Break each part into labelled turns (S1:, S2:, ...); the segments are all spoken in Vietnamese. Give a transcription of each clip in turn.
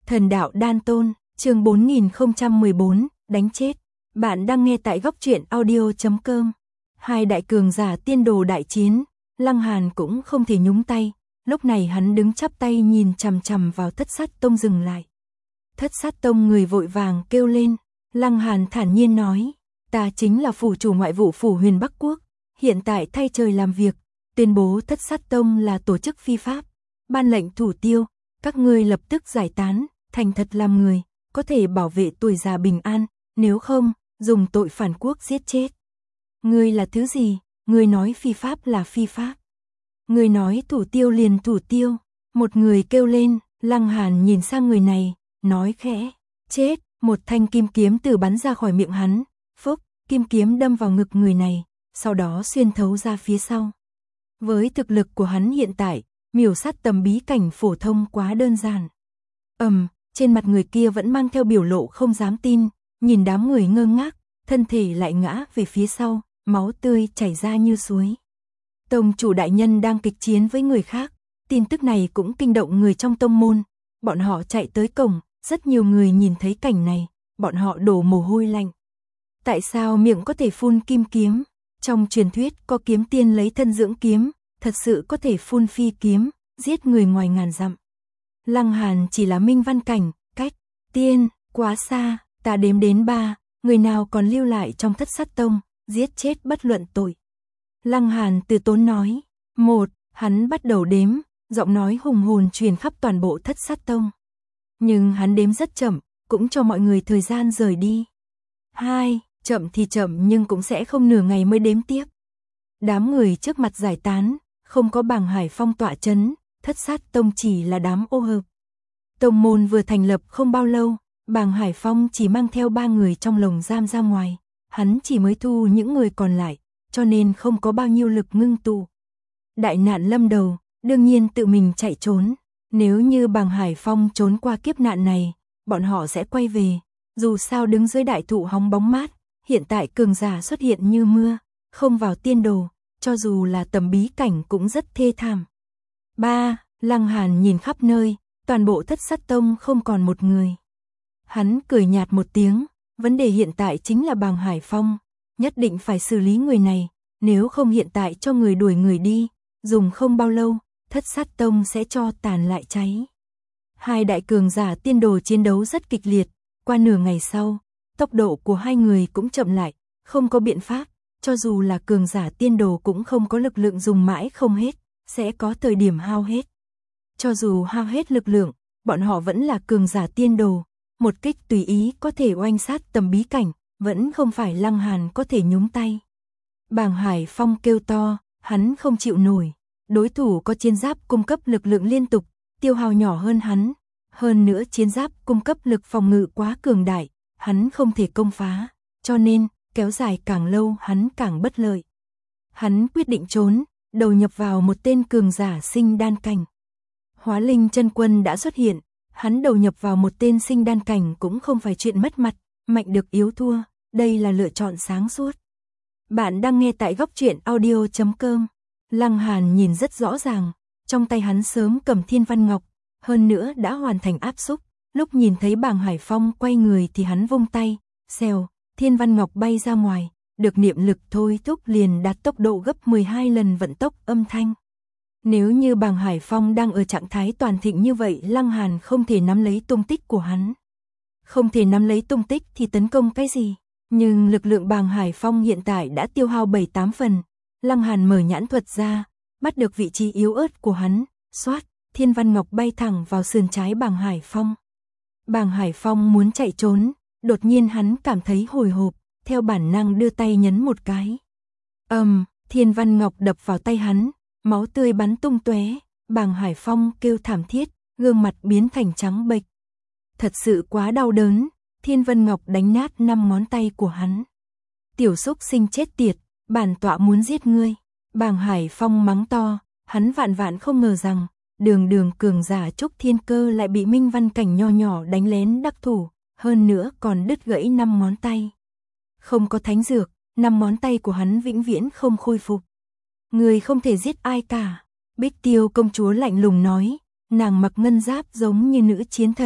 S1: Thần đạo đan tôn, chương 4014, đánh chết. Bạn đang nghe tại góc truyện audio.com. Hai đại cường giả tiên đồ đại chiến, Lăng Hàn cũng không thể nhúng tay. Lúc này hắn đứng chắp tay nhìn chằm chằm vào Thất Sát Tông dừng lại. Thất Sát Tông người vội vàng kêu lên. Lăng Hàn thản nhiên nói, ta chính là phủ chủ ngoại vụ phủ Huyền Bắc Quốc, hiện tại thay trời làm việc, tuyên bố Thất Sát Tông là tổ chức phi pháp, ban lệnh thủ tiêu, các ngươi lập tức giải tán, thành thật làm người, có thể bảo vệ tuổi già bình an, nếu không, dùng tội phản quốc giết chết. Ngươi là thứ gì? Ngươi nói phi pháp là phi pháp. Ngươi nói thủ tiêu liền thủ tiêu. Một người kêu lên. Lăng Hàn nhìn sang người này, nói khẽ, chết. Một thanh kim kiếm từ bắn ra khỏi miệng hắn, phốc, kim kiếm đâm vào ngực người này, sau đó xuyên thấu ra phía sau. Với thực lực của hắn hiện tại, miểu sát tầm bí cảnh phổ thông quá đơn giản. Trên mặt người kia vẫn mang theo biểu lộ không dám tin, nhìn đám người ngơ ngác, thân thể lại ngã về phía sau, máu tươi chảy ra như suối. Tông chủ đại nhân đang kịch chiến với người khác, tin tức này cũng kinh động người trong tông môn, bọn họ chạy tới cổng, rất nhiều người nhìn thấy cảnh này, bọn họ đổ mồ hôi lạnh. Tại sao miệng có thể phun kim kiếm? Trong truyền thuyết có kiếm tiên lấy thân dưỡng kiếm, thật sự có thể phun phi kiếm, giết người ngoài ngàn dặm. Lăng Hàn chỉ là minh văn cảnh, cách tiên quá xa, ta đếm đến 3, người nào còn lưu lại trong Thất Sát Tông, giết chết bất luận tội. Lăng Hàn từ tốn nói, 1, hắn bắt đầu đếm, giọng nói hùng hồn truyền khắp toàn bộ Thất Sát Tông. Nhưng hắn đếm rất chậm, cũng cho mọi người thời gian rời đi. 2, chậm thì chậm nhưng cũng sẽ không nửa ngày mới đếm tiếp. Đám người trước mặt giải tán, không có Bàng Hải Phong tọa chấn, Thất Sát Tông chỉ là đám ô hợp. Tông môn vừa thành lập không bao lâu, Bàng Hải Phong chỉ mang theo 3 người trong lồng giam ra ngoài, hắn chỉ mới thu những người còn lại, cho nên không có bao nhiêu lực ngưng tụ. Đại nạn lâm đầu, đương nhiên tự mình chạy trốn, nếu như Bàng Hải Phong trốn qua kiếp nạn này, bọn họ sẽ quay về, dù sao đứng dưới đại thụ hóng bóng mát, hiện tại cường giả xuất hiện như mưa, không vào tiên đồ, cho dù là tầm bí cảnh cũng rất thê thảm. 3. Lăng Hàn nhìn khắp nơi, toàn bộ Thất Sát Tông không còn một người. Hắn cười nhạt một tiếng, vấn đề hiện tại chính là Bàng Hải Phong, nhất định phải xử lý người này, nếu không hiện tại cho người đuổi người đi, dùng không bao lâu, Thất Sát Tông sẽ cho tàn lại cháy. Hai đại cường giả tiên đồ chiến đấu rất kịch liệt, qua nửa ngày sau, tốc độ của hai người cũng chậm lại, không có biện pháp, cho dù là cường giả tiên đồ cũng không có lực lượng dùng mãi không hết, sẽ có thời điểm hao hết. Cho dù hao hết lực lượng, bọn họ vẫn là cường giả tiên đồ, một kích tùy ý có thể oanh sát tầm bí cảnh, vẫn không phải Lăng Hàn có thể nhúng tay. Bàng Hải Phong kêu to, hắn không chịu nổi, đối thủ có chiến giáp cung cấp lực lượng liên tục, tiêu hao nhỏ hơn hắn, hơn nữa chiến giáp cung cấp lực phòng ngự quá cường đại, hắn không thể công phá, cho nên kéo dài càng lâu hắn càng bất lợi. Hắn quyết định trốn, đầu nhập vào một tên cường giả sinh đan cảnh. Hóa Linh chân quân đã xuất hiện, hắn đầu nhập vào một tên sinh đan cảnh cũng không phải chuyện mất mặt, mạnh được yếu thua, đây là lựa chọn sáng suốt. Bạn đang nghe tại góc truyện audio.com. Lăng Hàn nhìn rất rõ ràng, trong tay hắn sớm cầm Thiên Văn Ngọc, hơn nữa đã hoàn thành áp xúc, lúc nhìn thấy Bàng Hải Phong quay người thì hắn vung tay, xèo, Thiên Văn Ngọc bay ra ngoài, được niệm lực thôi thúc liền đạt tốc độ gấp 12 lần vận tốc âm thanh. Nếu như Bàng Hải Phong đang ở trạng thái toàn thịnh như vậy, Lăng Hàn không thể nắm lấy tung tích của hắn. Không thể nắm lấy tung tích thì tấn công cái gì? Nhưng lực lượng Bàng Hải Phong hiện tại đã tiêu hao 7-8 phần. Lăng Hàn mở nhãn thuật ra, bắt được vị trí yếu ớt của hắn, xoát, Thiên Văn Ngọc bay thẳng vào sườn trái Bàng Hải Phong. Bàng Hải Phong muốn chạy trốn, đột nhiên hắn cảm thấy hồi hộp, theo bản năng đưa tay nhấn một cái. Thiên Văn Ngọc đập vào tay hắn, máu tươi bắn tung tóe, Bàng Hải Phong kêu thảm thiết, gương mặt biến thành trắng bệch. Thật sự quá đau đớn, Thiên Văn Ngọc đánh nát 5 ngón tay của hắn. Tiểu xúc sinh chết tiệt, bản tọa muốn giết ngươi. Bàng Hải Phong mắng to, hắn vạn không ngờ rằng, đường cường giả Trúc Thiên Cơ lại bị minh văn cảnh nho nhỏ đánh lén đắc thủ, hơn nữa còn đứt gãy 5 ngón tay. Không có thánh dược, 5 ngón tay của hắn vĩnh viễn không khôi phục. Người không thể giết ai cả. Bích Tiêu công chúa lạnh lùng nói, nàng mặc ngân giáp giống như nữ chiến thần,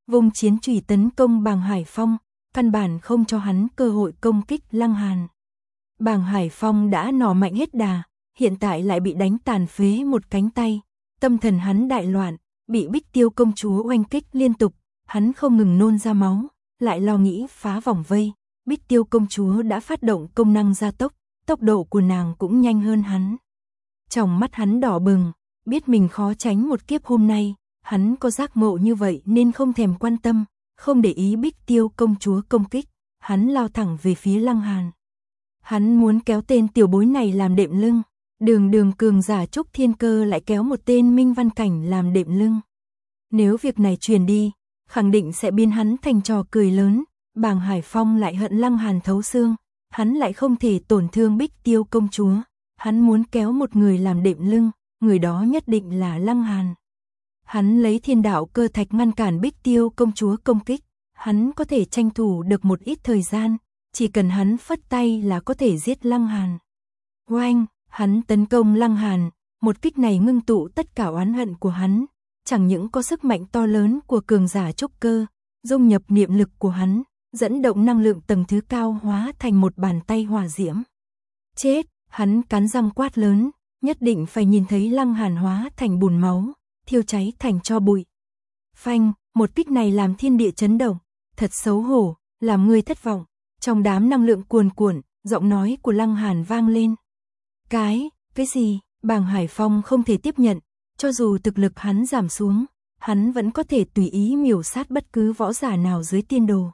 S1: vùng chiến chùy tấn công Bàng Hải Phong, căn bản không cho hắn cơ hội công kích Lăng Hàn. Bàng Hải Phong đã nỏ mạnh hết đà, hiện tại lại bị đánh tàn phế một cánh tay, tâm thần hắn đại loạn, bị Bích Tiêu công chúa oanh kích liên tục, hắn không ngừng nôn ra máu, lại lo nghĩ phá vòng vây. Bích Tiêu công chúa đã phát động công năng gia tốc, tốc độ của nàng cũng nhanh hơn hắn. Trong mắt hắn đỏ bừng, biết mình khó tránh một kiếp hôm nay, hắn có giác ngộ như vậy nên không thèm quan tâm, không để ý Bích Tiêu công chúa công kích, hắn lao thẳng về phía Lăng Hàn. Hắn muốn kéo tên tiểu bối này làm đệm lưng, đường cường giả Trúc Thiên Cơ lại kéo một tên Minh Văn Cảnh làm đệm lưng. Nếu việc này truyền đi, khẳng định sẽ biến hắn thành trò cười lớn. Bàng Hải Phong lại hận Lăng Hàn thấu xương, hắn lại không thể tổn thương Bích Tiêu công chúa, hắn muốn kéo một người làm đệm lưng, người đó nhất định là Lăng Hàn. Hắn lấy thiên đạo cơ thạch ngăn cản Bích Tiêu công chúa công kích, hắn có thể tranh thủ được một ít thời gian, chỉ cần hắn phất tay là có thể giết Lăng Hàn. Oanh, hắn tấn công Lăng Hàn, một kích này ngưng tụ tất cả oán hận của hắn, chẳng những có sức mạnh to lớn của cường giả trúc cơ, dung nhập niệm lực của hắn, dẫn động năng lượng tầng thứ cao hóa thành một bàn tay hỏa diễm. Chết, hắn cắn răng quát lớn, nhất định phải nhìn thấy Lăng Hàn hóa thành bùn máu, thiêu cháy thành tro bụi. Phanh, một kích này làm thiên địa chấn động, thật xấu hổ, làm người thất vọng. Trong đám năng lượng cuồn cuộn, giọng nói của Lăng Hàn vang lên. Cái gì? Bàng Hải Phong không thể tiếp nhận, cho dù thực lực hắn giảm xuống, hắn vẫn có thể tùy ý miểu sát bất cứ võ giả nào dưới tiên đồ.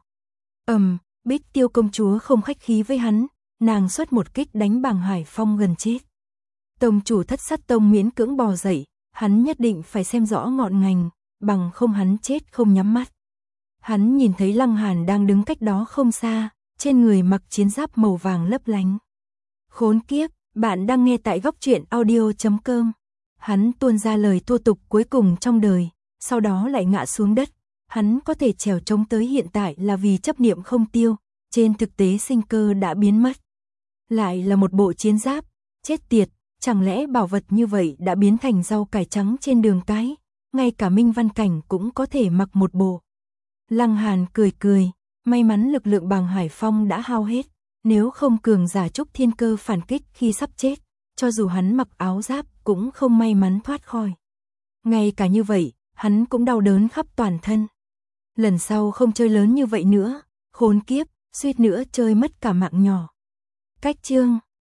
S1: Bích Tiêu công chúa không khách khí với hắn, nàng xuất một kích đánh Bàng Hải Phong gần chết. Tông chủ Thất Sát Tông miễn cưỡng bò dậy, hắn nhất định phải xem rõ ngọn ngành, bằng không hắn chết không nhắm mắt. Hắn nhìn thấy Lăng Hàn đang đứng cách đó không xa, trên người mặc chiến giáp màu vàng lấp lánh. Khốn kiếp, bạn đang nghe tại Góc Truyện Audio.com. Hắn tuôn ra lời thô tục cuối cùng trong đời, sau đó lại ngã xuống đất. Hắn có thể trèo trống tới hiện tại là vì chấp niệm không tiêu, trên thực tế sinh cơ đã biến mất. Lại là một bộ chiến giáp, chết tiệt, chẳng lẽ bảo vật như vậy đã biến thành rau cải trắng trên đường cái, ngay cả Minh Văn Cảnh cũng có thể mặc một bộ. Lăng Hàn cười, may mắn lực lượng Bàng Hải Phong đã hao hết, nếu không cường giả Trúc Thiên Cơ phản kích khi sắp chết, cho dù hắn mặc áo giáp cũng không may mắn thoát khỏi. Ngay cả như vậy, hắn cũng đau đớn khắp toàn thân. Lần sau không chơi lớn như vậy nữa, khốn kiếp, suýt nữa chơi mất cả mạng nhỏ. Cách chương